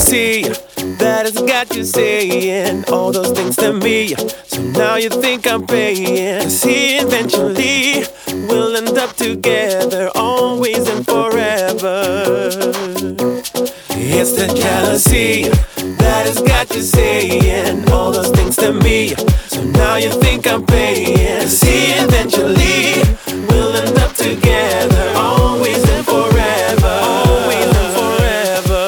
jealousy that has got you saying all those things to me. So now you think I'm paying. See, eventually we'll end up together, always and forever. It's the jealousy that has got you saying all those things to me. So now you think I'm paying. See, eventually we'll end up together, always and forever. Always and forever.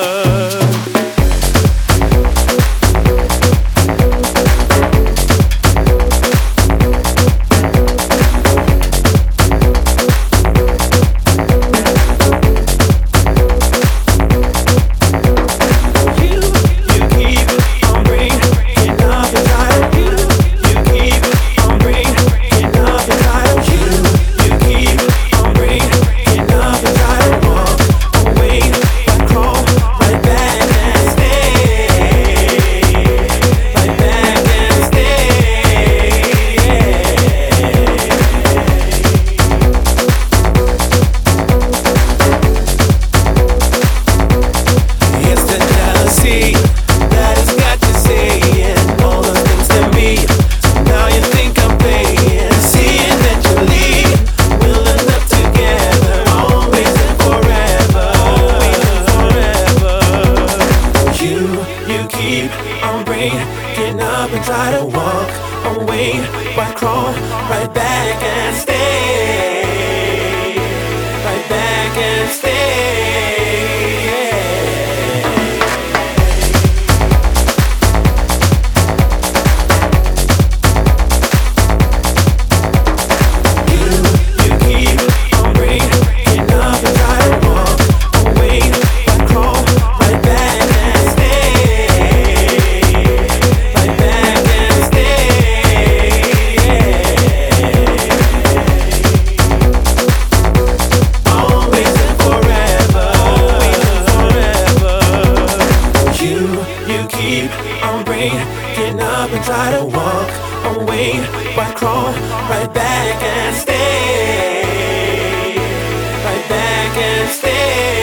Getting up and try to walk away, but crawl right back and stay, right back and stay. Getting up and try to walk away, but crawl right back and stay, right back and stay.